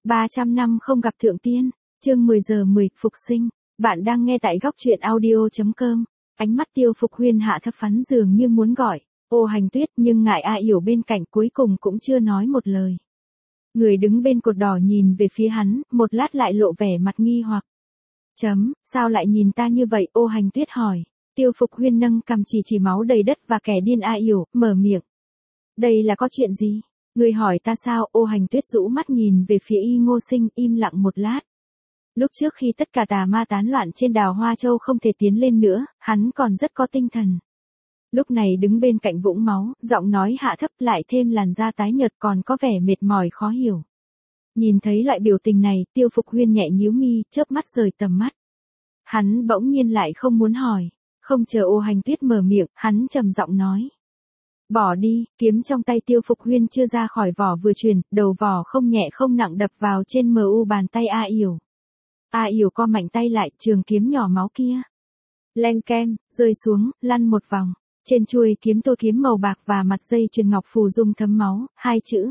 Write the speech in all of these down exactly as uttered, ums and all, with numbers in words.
ba trăm năm không gặp thượng tiên, chương mười giờ mười, phục sinh. Bạn đang nghe tại góc truyện audio.com. Ánh mắt Tiêu Phục Huyên hạ thấp phắn dường như muốn gọi, ô Hành Tuyết, nhưng ngại A Yểu bên cạnh cuối cùng cũng chưa nói một lời. Người đứng bên cột đỏ nhìn về phía hắn, một lát lại lộ vẻ mặt nghi hoặc. Chấm, sao lại nhìn ta như vậy, ô Hành Tuyết hỏi. Tiêu Phục Huyên nâng cằm chỉ chỉ máu đầy đất và kẻ điên A Yểu, mở miệng. Đây là có chuyện gì? Người hỏi ta sao, ô Hành Tuyết rũ mắt nhìn về phía Y Ngô Sinh, im lặng một lát. Lúc trước khi tất cả tà ma tán loạn trên đào Hoa Châu không thể tiến lên nữa, hắn còn rất có tinh thần. Lúc này đứng bên cạnh vũng máu, giọng nói hạ thấp lại thêm làn da tái nhợt còn có vẻ mệt mỏi khó hiểu. Nhìn thấy loại biểu tình này, Tiêu Phục Huyên nhẹ nhíu mi, chớp mắt rời tầm mắt. Hắn bỗng nhiên lại không muốn hỏi, không chờ ô Hành Tuyết mở miệng, hắn trầm giọng nói. Bỏ đi, kiếm trong tay Tiêu Phục Huyên chưa ra khỏi vỏ vừa truyền, đầu vỏ không nhẹ không nặng đập vào trên mờ u bàn tay A Yểu. A Yểu co mạnh tay lại, trường kiếm nhỏ máu kia. Leng keng, rơi xuống, lăn một vòng. Trên chuôi kiếm tô kiếm màu bạc và mặt dây chuyền ngọc phù dung thấm máu, hai chữ.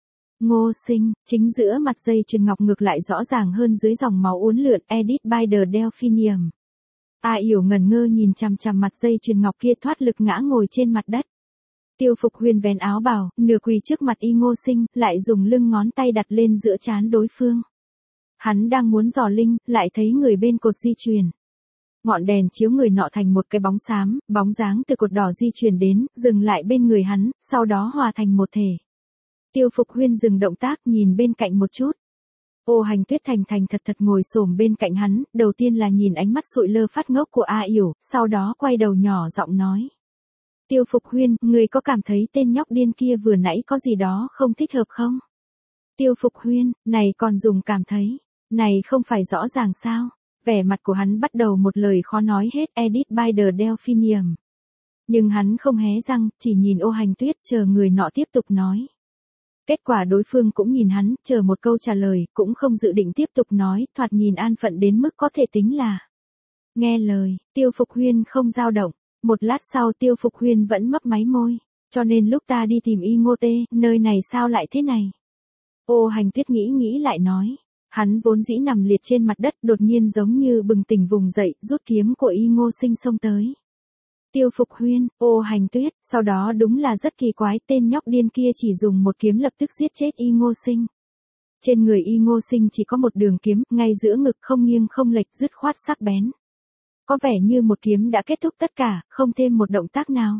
Ngô Sinh, chính giữa mặt dây chuyền ngọc ngược lại rõ ràng hơn dưới dòng máu uốn lượn, edit by the Delphinium. A Yểu ngẩn ngơ nhìn chằm chằm mặt dây chuyền ngọc kia, thoát lực ngã ngồi trên mặt đất. Tiêu Phục Huyên vén áo bào, nửa quỳ trước mặt Y Ngô Sinh, lại dùng lưng ngón tay đặt lên giữa trán đối phương. Hắn đang muốn dò linh, lại thấy người bên cột di chuyển. Ngọn đèn chiếu người nọ thành một cái bóng xám, bóng dáng từ cột đỏ di chuyển đến, dừng lại bên người hắn, sau đó hòa thành một thể. Tiêu Phục Huyên dừng động tác, nhìn bên cạnh một chút. Ô Hành Tuyết thành thành thật thật ngồi xổm bên cạnh hắn, đầu tiên là nhìn ánh mắt sụi lơ phát ngốc của A Yểu, sau đó quay đầu nhỏ giọng nói. Tiêu Phục Huyên, người có cảm thấy tên nhóc điên kia vừa nãy có gì đó không thích hợp không? Tiêu Phục Huyên, này còn dùng cảm thấy, này không phải rõ ràng sao? Vẻ mặt của hắn bắt đầu một lời khó nói hết, edit by the Delphinium. Nhưng hắn không hé răng, chỉ nhìn ô Hành Tuyết, chờ người nọ tiếp tục nói. Kết quả đối phương cũng nhìn hắn, chờ một câu trả lời, cũng không dự định tiếp tục nói, thoạt nhìn an phận đến mức có thể tính là. Nghe lời, Tiêu Phục Huyên không dao động. Một lát sau Tiêu Phục Huyên vẫn mấp máy môi, cho nên lúc ta đi tìm Y Ngô Tê, nơi này sao lại thế này? Ô Hành Tuyết nghĩ nghĩ lại nói, hắn vốn dĩ nằm liệt trên mặt đất, đột nhiên giống như bừng tỉnh vùng dậy, rút kiếm của Y Ngô Sinh xông tới. Tiêu Phục Huyên, ô Hành Tuyết, sau đó đúng là rất kỳ quái, tên nhóc điên kia chỉ dùng một kiếm lập tức giết chết Y Ngô Sinh. Trên người Y Ngô Sinh chỉ có một đường kiếm, ngay giữa ngực không nghiêng không lệch, dứt khoát sắc bén. Có vẻ như một kiếm đã kết thúc tất cả, không thêm một động tác nào.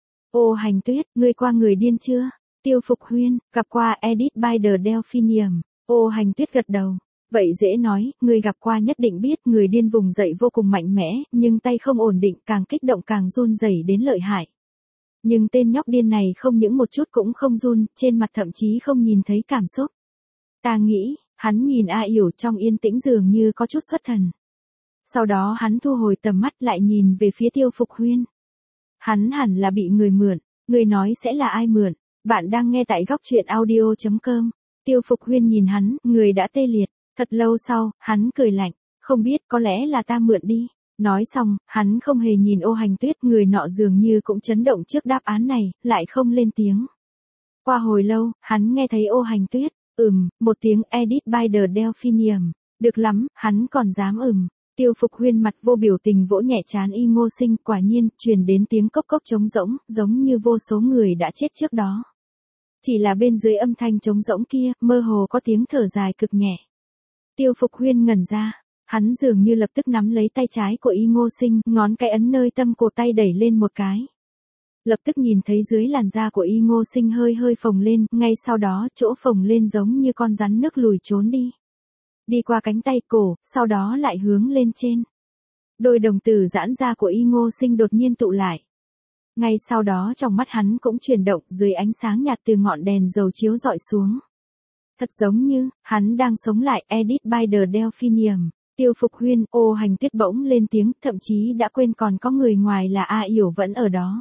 Ô Hành Tuyết, ngươi qua người điên chưa? Tiêu Phục Huyên, gặp qua, edit by the Delphinium. Ô Hành Tuyết gật đầu. Vậy dễ nói, ngươi gặp qua nhất định biết người điên vùng dậy vô cùng mạnh mẽ, nhưng tay không ổn định, càng kích động càng run rẩy đến lợi hại. Nhưng tên nhóc điên này không những một chút cũng không run, trên mặt thậm chí không nhìn thấy cảm xúc. Ta nghĩ, hắn nhìn A Yểu trong yên tĩnh dường như có chút xuất thần. Sau đó hắn thu hồi tầm mắt lại nhìn về phía Tiêu Phục Huyên. Hắn hẳn là bị người mượn, người nói sẽ là ai mượn, bạn đang nghe tại góc truyện audio.com. Tiêu Phục Huyên nhìn hắn, người đã tê liệt, thật lâu sau, hắn cười lạnh, không biết có lẽ là ta mượn đi. Nói xong, hắn không hề nhìn ô Hành Tuyết, người nọ dường như cũng chấn động trước đáp án này, lại không lên tiếng. Qua hồi lâu, hắn nghe thấy ô Hành Tuyết, ừm, một tiếng edit by the Delphinium, được lắm, hắn còn dám ừm. Tiêu Phục Huyên mặt vô biểu tình vỗ nhẹ trán Y Ngô Sinh, quả nhiên, truyền đến tiếng cốc cốc trống rỗng, giống như vô số người đã chết trước đó. Chỉ là bên dưới âm thanh trống rỗng kia, mơ hồ có tiếng thở dài cực nhẹ. Tiêu Phục Huyên ngẩn ra, hắn dường như lập tức nắm lấy tay trái của Y Ngô Sinh, ngón cái ấn nơi tâm cổ tay đẩy lên một cái. Lập tức nhìn thấy dưới làn da của Y Ngô Sinh hơi hơi phồng lên, ngay sau đó chỗ phồng lên giống như con rắn nước lùi trốn đi. Đi qua cánh tay cổ, sau đó lại hướng lên trên. Đôi đồng tử giãn ra của Y Ngô Sinh đột nhiên tụ lại. Ngay sau đó trong mắt hắn cũng chuyển động dưới ánh sáng nhạt từ ngọn đèn dầu chiếu rọi xuống. Thật giống như, hắn đang sống lại, edit by the Delphinium. Tiêu Phục Huyên, ô Hành Tuyết bỗng lên tiếng, thậm chí đã quên còn có người ngoài là A Yểu vẫn ở đó.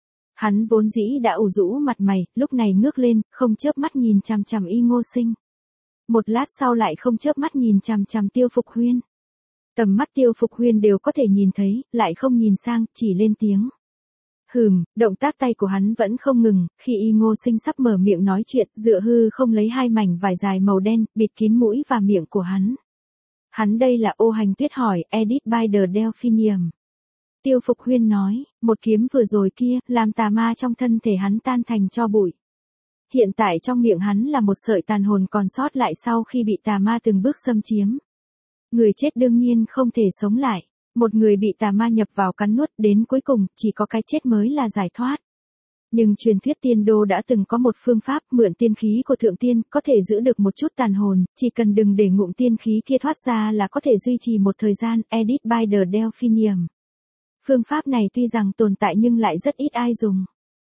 Hắn vốn dĩ đã ủ rũ mặt mày, lúc này ngước lên, không chớp mắt nhìn chằm chằm Y Ngô Sinh. Một lát sau lại không chớp mắt nhìn chằm chằm Tiêu Phục Huyên. Tầm mắt Tiêu Phục Huyên đều có thể nhìn thấy, lại không nhìn sang, chỉ lên tiếng. Hừm, động tác tay của hắn vẫn không ngừng, khi Y Ngô Sinh sắp mở miệng nói chuyện, Dựa Hư không lấy hai mảnh vải dài màu đen, bịt kín mũi và miệng của hắn. Hắn đây là Ô Hành Tuyết hỏi, Edit by the Delphinium. Tiêu Phục Huyên nói, một kiếm vừa rồi kia, làm tà ma trong thân thể hắn tan thành tro bụi. Hiện tại trong miệng hắn là một sợi tàn hồn còn sót lại sau khi bị tà ma từng bước xâm chiếm. Người chết đương nhiên không thể sống lại. Một người bị tà ma nhập vào cắn nuốt đến cuối cùng, chỉ có cái chết mới là giải thoát. Nhưng truyền thuyết tiên đô đã từng có một phương pháp mượn tiên khí của thượng tiên, có thể giữ được một chút tàn hồn, chỉ cần đừng để ngụm tiên khí kia thoát ra là có thể duy trì một thời gian, Edit by the Delphinium. Phương pháp này tuy rằng tồn tại nhưng lại rất ít ai dùng.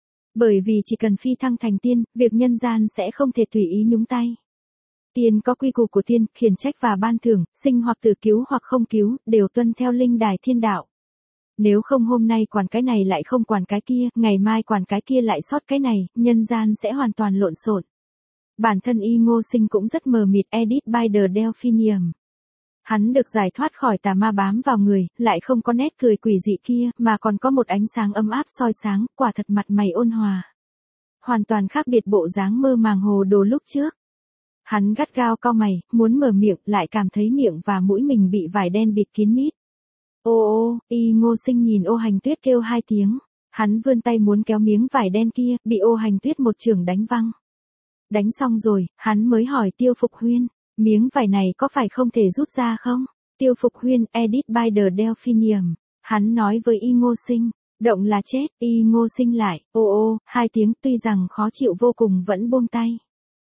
Bởi vì chỉ cần phi thăng thành tiên, việc nhân gian sẽ không thể tùy ý nhúng tay. Tiên có quy củ của tiên, khiển trách và ban thưởng, sinh hoặc tử cứu hoặc không cứu, đều tuân theo linh đài thiên đạo. Nếu không hôm nay quản cái này lại không quản cái kia, ngày mai quản cái kia lại sót cái này, nhân gian sẽ hoàn toàn lộn xộn. Bản thân Y Ngô Sinh cũng rất mờ mịt, Edit by the Delphinium. Hắn được giải thoát khỏi tà ma bám vào người, lại không có nét cười quỷ dị kia, mà còn có một ánh sáng ấm áp soi sáng, quả thật mặt mày ôn hòa. Hoàn toàn khác biệt bộ dáng mơ màng hồ đồ lúc trước. Hắn gắt gao cau mày, muốn mở miệng, lại cảm thấy miệng và mũi mình bị vải đen bịt kín mít. Ô ô, Y Ngô Sinh nhìn Ô Hành Tuyết kêu hai tiếng. Hắn vươn tay muốn kéo miếng vải đen kia, bị Ô Hành Tuyết một chưởng đánh văng. Đánh xong rồi, hắn mới hỏi Tiêu Phục Huyên, miếng vải này có phải không thể rút ra không? Tiêu Phục Huyên, Edit by the Delphinium. Hắn nói với Y Ngô Sinh, động là chết, Y Ngô Sinh lại, ô ô, hai tiếng tuy rằng khó chịu vô cùng vẫn buông tay.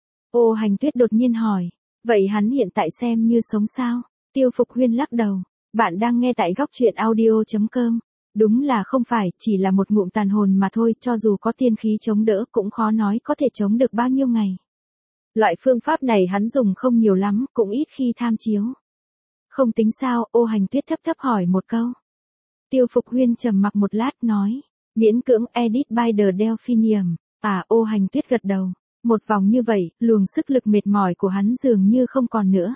Ô Hành Tuyết đột nhiên hỏi, vậy hắn hiện tại xem như sống sao? Tiêu Phục Huyên lắc đầu, bạn đang nghe tại góc truyện audio chấm com. Đúng là không phải, chỉ là một ngụm tàn hồn mà thôi, cho dù có tiên khí chống đỡ cũng khó nói có thể chống được bao nhiêu ngày. Loại phương pháp này hắn dùng không nhiều lắm, cũng ít khi tham chiếu. Không tính sao, Ô Hành Tuyết thấp thấp hỏi một câu. Tiêu Phục Huyên trầm mặc một lát nói, miễn cưỡng Edit by the Delphinium. À, Ô Hành Tuyết gật đầu. Một vòng như vậy, luồng sức lực mệt mỏi của hắn dường như không còn nữa.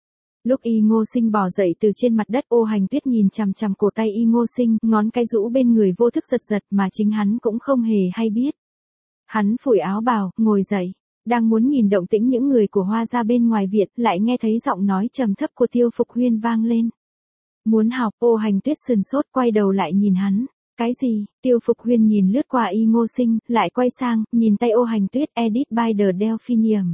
Lúc Y Ngô Sinh bò dậy từ trên mặt đất, Ô Hành Tuyết nhìn chằm chằm cổ tay Y Ngô Sinh, ngón cái rũ bên người vô thức giật giật mà chính hắn cũng không hề hay biết. Hắn phủi áo bào, ngồi dậy, đang muốn nhìn động tĩnh những người của Hoa gia bên ngoài viện, lại nghe thấy giọng nói trầm thấp của Tiêu Phục Huyên vang lên. Muốn học, Ô Hành Tuyết sừng sốt quay đầu lại nhìn hắn. Cái gì? Tiêu Phục Huyên nhìn lướt qua Y Ngô Sinh, lại quay sang, nhìn tay Ô Hành Tuyết, Edit by the Delphinium.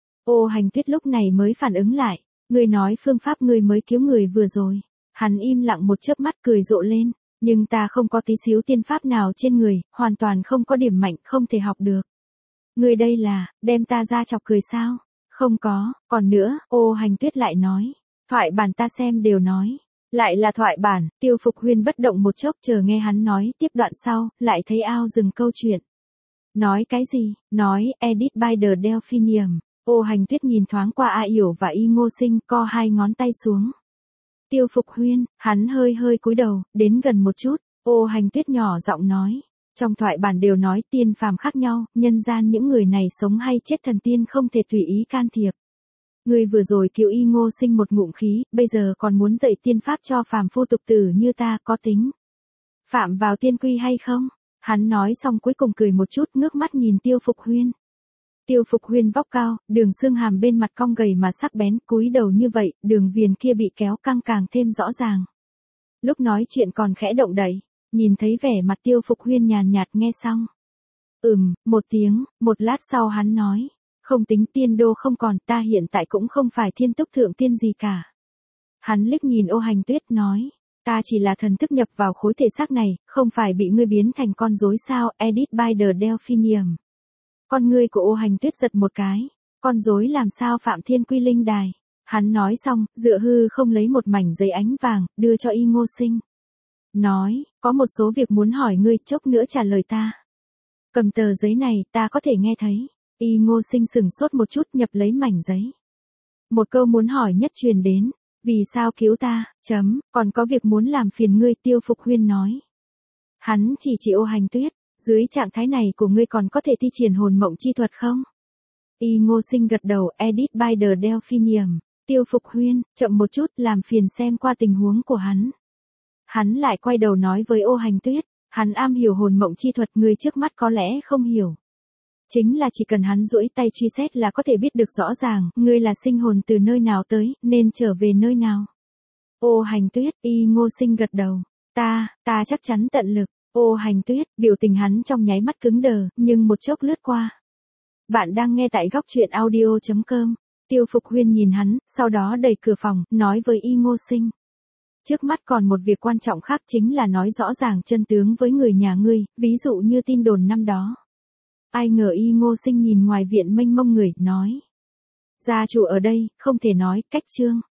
Ô Hành Tuyết lúc này mới phản ứng lại, ngươi nói phương pháp ngươi mới cứu người vừa rồi. Hắn im lặng một chớp mắt cười rộ lên, nhưng ta không có tí xíu tiên pháp nào trên người, hoàn toàn không có điểm mạnh, không thể học được. Ngươi đây là, đem ta ra chọc cười sao? Không có, còn nữa, Ô Hành Tuyết lại nói, thoại bản ta xem đều nói. Lại là thoại bản, Tiêu Phục Huyên bất động một chốc chờ nghe hắn nói tiếp đoạn sau, lại thấy ao dừng câu chuyện. Nói cái gì? Nói, Edit by the Delphinium. Ô Hành Tuyết nhìn thoáng qua A Yểu và Y Ngô Sinh, co hai ngón tay xuống. Tiêu Phục Huyên, hắn hơi hơi cúi đầu, đến gần một chút, Ô Hành Tuyết nhỏ giọng nói. Trong thoại bản đều nói tiên phàm khác nhau, nhân gian những người này sống hay chết thần tiên không thể tùy ý can thiệp. Ngươi vừa rồi cứu Y Ngô Sinh một ngụm khí, bây giờ còn muốn dạy tiên pháp cho phàm phu tục tử như ta, có tính phạm vào tiên quy hay không? Hắn nói xong cuối cùng cười một chút, ngước mắt nhìn Tiêu Phục Huyên. Tiêu Phục Huyên vóc cao, đường xương hàm bên mặt cong gầy mà sắc bén, cúi đầu như vậy, đường viền kia bị kéo căng càng thêm rõ ràng. Lúc nói chuyện còn khẽ động đậy, nhìn thấy vẻ mặt Tiêu Phục Huyên nhàn nhạt nghe xong. Ừm, một tiếng, một lát sau hắn nói. Không tính tiên đô không còn, ta hiện tại cũng không phải thiên túc thượng tiên gì cả. Hắn liếc nhìn Ô Hành Tuyết nói, ta chỉ là thần thức nhập vào khối thể xác này, không phải bị ngươi biến thành con rối sao, Edit by the Delphinium. Con ngươi của Ô Hành Tuyết giật một cái, con rối làm sao phạm thiên quy linh đài. Hắn nói xong, Dựa Hư không lấy một mảnh giấy ánh vàng, đưa cho Y Ngô Sinh. Nói, có một số việc muốn hỏi ngươi, chốc nữa trả lời ta. Cầm tờ giấy này, ta có thể nghe thấy. Y Ngô Sinh sừng sốt một chút, nhập lấy mảnh giấy. Một câu muốn hỏi nhất truyền đến, vì sao cứu ta, chấm, còn có việc muốn làm phiền ngươi, Tiêu Phục Huyên nói. Hắn chỉ chỉ Ô Hành Tuyết, dưới trạng thái này của ngươi còn có thể thi triển hồn mộng chi thuật không? Y Ngô Sinh gật đầu, Edit by the Delphinium. Tiêu Phục Huyên, chậm một chút, làm phiền xem qua tình huống của hắn. Hắn lại quay đầu nói với Ô Hành Tuyết, Hắn am hiểu hồn mộng chi thuật, người trước mắt có lẽ không hiểu. Chính là chỉ cần hắn duỗi tay truy xét là có thể biết được rõ ràng, ngươi là sinh hồn từ nơi nào tới, nên trở về nơi nào. Ô Hành Tuyết, Y Ngô Sinh gật đầu. Ta, ta chắc chắn tận lực. Ô Hành Tuyết, biểu tình hắn trong nháy mắt cứng đờ, nhưng một chốc lướt qua. Bạn đang nghe tại góc truyện audio chấm com. Tiêu Phục Huyên nhìn hắn, sau đó đẩy cửa phòng, nói với Y Ngô Sinh. Trước mắt còn một việc quan trọng khác, chính là nói rõ ràng chân tướng với người nhà ngươi, ví dụ như tin đồn năm đó. Ai ngờ Y Ngô Sinh nhìn ngoài viện mênh mông người, nói. Gia chủ ở đây, không thể nói, cách trương.